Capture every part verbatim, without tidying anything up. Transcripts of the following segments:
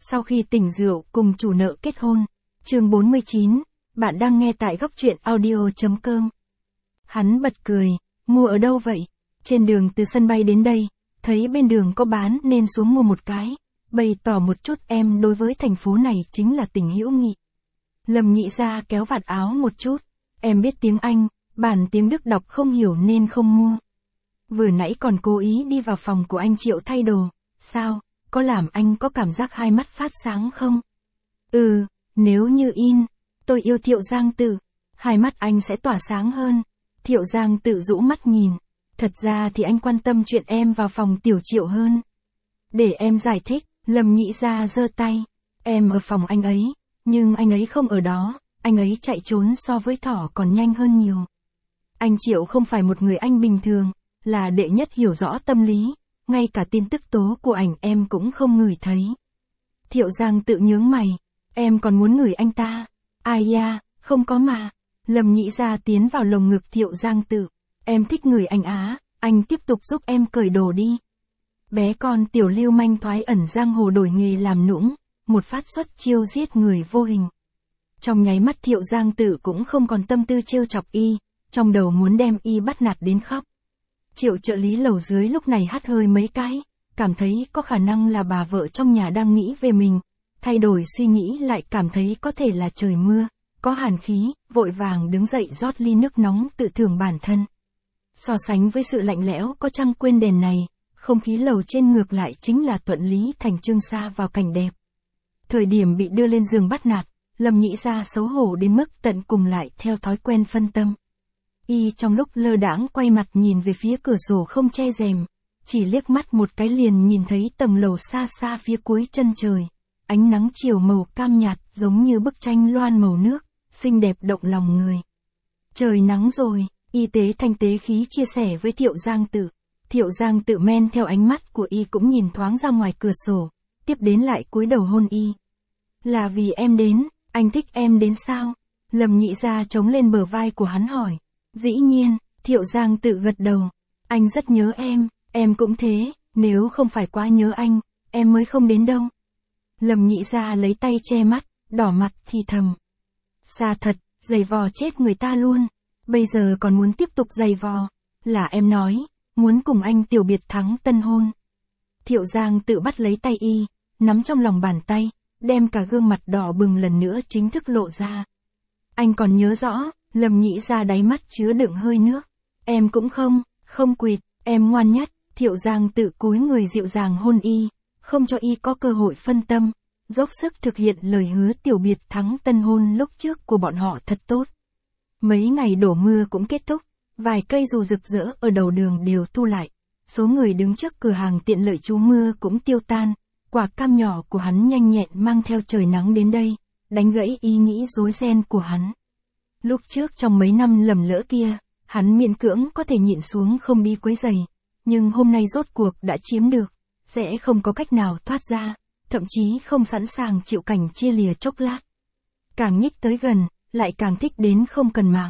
Sau khi tỉnh rượu cùng chủ nợ kết hôn. Chương bốn mươi chín, bạn đang nghe tại góc truyện audio chấm com. Hắn bật cười, mua ở đâu vậy? Trên đường từ sân bay đến đây, thấy bên đường có bán nên xuống mua một cái, bày tỏ một chút em đối với thành phố này chính là tình hữu nghị. Lâm Nhị Gia kéo vạt áo một chút, em biết tiếng Anh, bản tiếng Đức đọc không hiểu nên không mua. Vừa nãy còn cố ý đi vào phòng của anh Triệu thay đồ, sao, có làm anh có cảm giác hai mắt phát sáng không? Ừ, nếu như in, tôi yêu Thiệu Giang Tự, hai mắt anh sẽ tỏa sáng hơn. Thiệu Giang Tự rũ mắt nhìn, thật ra thì anh quan tâm chuyện em vào phòng Tiểu Triệu hơn. Để em giải thích, Lâm Nhị Gia giơ tay, em ở phòng anh ấy, nhưng anh ấy không ở đó, anh ấy chạy trốn so với thỏ còn nhanh hơn nhiều. Anh Triệu không phải một người anh bình thường, là đệ nhất hiểu rõ tâm lý, ngay cả tin tức tố của ảnh em cũng không ngửi thấy. Thiệu Giang Tự nhướng mày, em còn muốn ngửi anh ta? Ai da, không có mà. Lâm Nhị Gia tiến vào lồng ngực Thiệu Giang Tự, em thích ngửi anh á, anh tiếp tục giúp em cởi đồ đi. Bé con tiểu lưu manh thoái ẩn giang hồ đổi nghề làm nũng, một phát xuất chiêu giết người vô hình. Trong nháy mắt Thiệu Giang Tự cũng không còn tâm tư trêu chọc y, trong đầu muốn đem y bắt nạt đến khóc. Triệu trợ lý lầu dưới lúc này hắt hơi mấy cái, cảm thấy có khả năng là bà vợ trong nhà đang nghĩ về mình, thay đổi suy nghĩ lại cảm thấy có thể là trời mưa, có hàn khí, vội vàng đứng dậy rót ly nước nóng tự thưởng bản thân. So sánh với sự lạnh lẽo có trăng quên đèn này, không khí lầu trên ngược lại chính là thuận lý thành chương xa vào cảnh đẹp. Thời điểm bị đưa lên giường bắt nạt, Lâm Nhị Gia xấu hổ đến mức tận cùng lại theo thói quen phân tâm. Y trong lúc lơ đãng quay mặt nhìn về phía cửa sổ không che rèm, chỉ liếc mắt một cái liền nhìn thấy tầng lầu xa xa phía cuối chân trời, ánh nắng chiều màu cam nhạt giống như bức tranh loan màu nước, xinh đẹp động lòng người. Trời nắng rồi, y tế thanh tế khí chia sẻ với Thiệu Giang Tự. Thiệu Giang Tự men theo ánh mắt của y cũng nhìn thoáng ra ngoài cửa sổ, tiếp đến lại cúi đầu hôn y. Là vì em đến, anh thích em đến sao? Lâm Nhị Gia chống lên bờ vai của hắn hỏi. Dĩ nhiên, Thiệu Giang Tự gật đầu. Anh rất nhớ em, em cũng thế, nếu không phải quá nhớ anh, em mới không đến đâu. Lâm Nhị Gia lấy tay che mắt, đỏ mặt thì thầm. Xa thật, giày vò chết người ta luôn, bây giờ còn muốn tiếp tục giày vò, là em nói, muốn cùng anh tiểu biệt thắng tân hôn. Thiệu Giang Tự bắt lấy tay y, nắm trong lòng bàn tay, đem cả gương mặt đỏ bừng lần nữa chính thức lộ ra. Anh còn nhớ rõ. Lâm Nhị Gia đáy mắt chứa đựng hơi nước. Em cũng không, không quỵt, em ngoan nhất. Thiệu Giang Tự cúi người dịu dàng hôn y, không cho y có cơ hội phân tâm, dốc sức thực hiện lời hứa tiểu biệt thắng tân hôn lúc trước của bọn họ thật tốt. Mấy ngày đổ mưa cũng kết thúc, vài cây dù rực rỡ ở đầu đường đều thu lại, số người đứng trước cửa hàng tiện lợi trú mưa cũng tiêu tan, quả cam nhỏ của hắn nhanh nhẹn mang theo trời nắng đến đây, đánh gãy ý nghĩ rối ren của hắn. Lúc trước trong mấy năm lầm lỡ kia, hắn miễn cưỡng có thể nhịn xuống không đi quấy rầy, nhưng hôm nay rốt cuộc đã chiếm được, sẽ không có cách nào thoát ra, thậm chí không sẵn sàng chịu cảnh chia lìa chốc lát. Càng nhích tới gần, lại càng thích đến không cần mạng.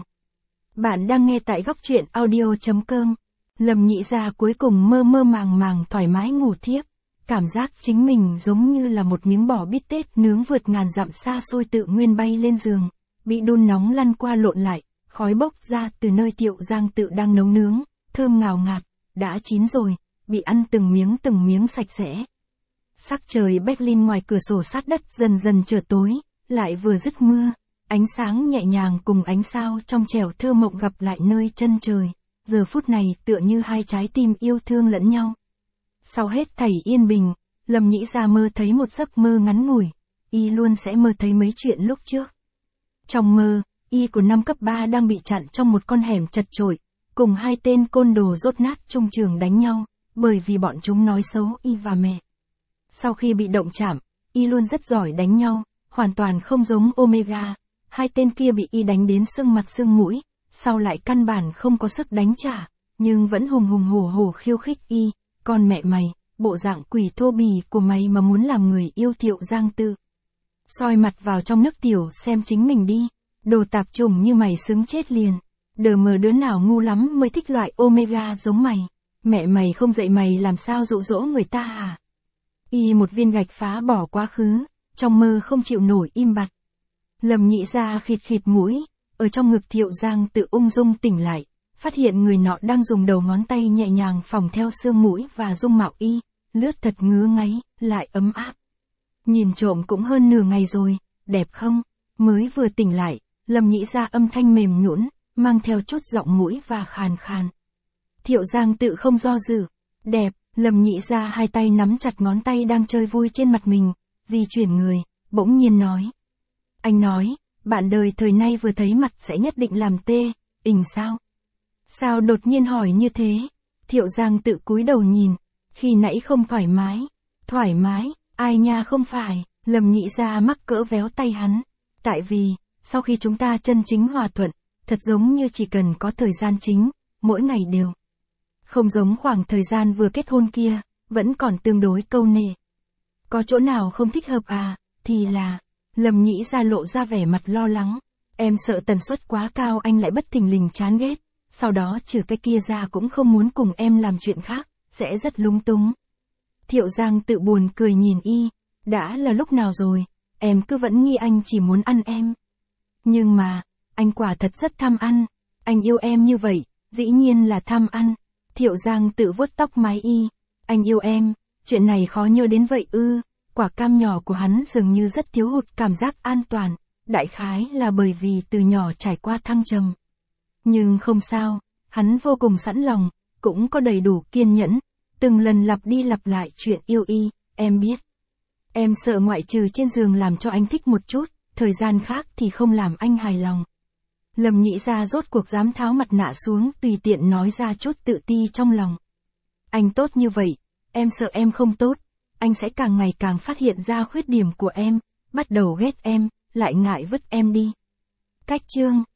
Bạn đang nghe tại góc truyện audio chấm com. Lâm Nhị Gia cuối cùng mơ mơ màng màng thoải mái ngủ thiếp, cảm giác chính mình giống như là một miếng bò bít tết nướng vượt ngàn dặm xa xôi tự nguyên bay lên giường. Bị đun nóng lăn qua lộn lại, khói bốc ra từ nơi Thiệu Giang Tự đang nấu nướng, thơm ngào ngạt, đã chín rồi, bị ăn từng miếng từng miếng sạch sẽ. Sắc trời Berlin ngoài cửa sổ sát đất dần dần trở tối, lại vừa dứt mưa, ánh sáng nhẹ nhàng cùng ánh sao trong trẻo thơ mộng gặp lại nơi chân trời, giờ phút này tựa như hai trái tim yêu thương lẫn nhau. Sau hết thảy yên bình, Lâm Nhị Gia mơ thấy một giấc mơ ngắn ngủi, y luôn sẽ mơ thấy mấy chuyện lúc trước. Trong mơ, y của năm cấp ba đang bị chặn trong một con hẻm chật chội, cùng hai tên côn đồ dốt nát trung trường đánh nhau, bởi vì bọn chúng nói xấu y và mẹ. Sau khi bị động chạm, y luôn rất giỏi đánh nhau, hoàn toàn không giống Omega, hai tên kia bị y đánh đến sưng mặt sưng mũi, sau lại căn bản không có sức đánh trả, nhưng vẫn hùng hùng hổ hổ khiêu khích y, con mẹ mày, bộ dạng quỷ thô bì của mày mà muốn làm người yêu Thiệu Giang Tự. Soi mặt vào trong nước tiểu xem chính mình đi, đồ tạp chủng như mày xứng chết liền, đờ mờ đứa nào ngu lắm mới thích loại Omega giống mày, mẹ mày không dạy mày làm sao dụ dỗ người ta à. Y một viên gạch phá bỏ quá khứ, trong mơ không chịu nổi im bặt. Lâm Nhị Gia khịt khịt mũi, ở trong ngực Thiệu Giang Tự ung dung tỉnh lại, phát hiện người nọ đang dùng đầu ngón tay nhẹ nhàng phỏng theo xương mũi và dung mạo y, lướt thật ngứa ngáy, lại ấm áp. Nhìn trộm cũng hơn nửa ngày rồi, đẹp không? Mới vừa tỉnh lại, Lâm Nhị Gia âm thanh mềm nhũn, mang theo chút giọng mũi và khàn khàn. Thiệu Giang Tự không do dự, đẹp. Lâm Nhị Gia hai tay nắm chặt ngón tay đang chơi vui trên mặt mình, di chuyển người, bỗng nhiên nói. Anh nói, bạn đời thời nay vừa thấy mặt sẽ nhất định làm tê, ình sao? Sao đột nhiên hỏi như thế? Thiệu Giang Tự cúi đầu nhìn, khi nãy không thoải mái. Thoải mái, ai nha không phải, Lâm Nhị Gia mắc cỡ véo tay hắn. Tại vì, sau khi chúng ta chân chính hòa thuận, thật giống như chỉ cần có thời gian chính, mỗi ngày đều. Không giống khoảng thời gian vừa kết hôn kia, vẫn còn tương đối câu nệ. Có chỗ nào không thích hợp à, thì là, Lâm Nhị Gia lộ ra vẻ mặt lo lắng. Em sợ tần suất quá cao anh lại bất thình lình chán ghét, sau đó trừ cái kia ra cũng không muốn cùng em làm chuyện khác, sẽ rất lung túng. Thiệu Giang Tự buồn cười nhìn y, đã là lúc nào rồi, em cứ vẫn nghi anh chỉ muốn ăn em. Nhưng mà, anh quả thật rất tham ăn, anh yêu em như vậy, dĩ nhiên là tham ăn. Thiệu Giang Tự vuốt tóc mái y, anh yêu em, chuyện này khó nhớ đến vậy ư, quả cam nhỏ của hắn dường như rất thiếu hụt cảm giác an toàn, đại khái là bởi vì từ nhỏ trải qua thăng trầm. Nhưng không sao, hắn vô cùng sẵn lòng, cũng có đầy đủ kiên nhẫn, từng lần lặp đi lặp lại chuyện yêu y, em biết. Em sợ ngoại trừ trên giường làm cho anh thích một chút, thời gian khác thì không làm anh hài lòng. Lâm Nhị Gia rốt cuộc dám tháo mặt nạ xuống tùy tiện nói ra chút tự ti trong lòng. Anh tốt như vậy, em sợ em không tốt, anh sẽ càng ngày càng phát hiện ra khuyết điểm của em, bắt đầu ghét em, lại ngại vứt em đi. Cách chương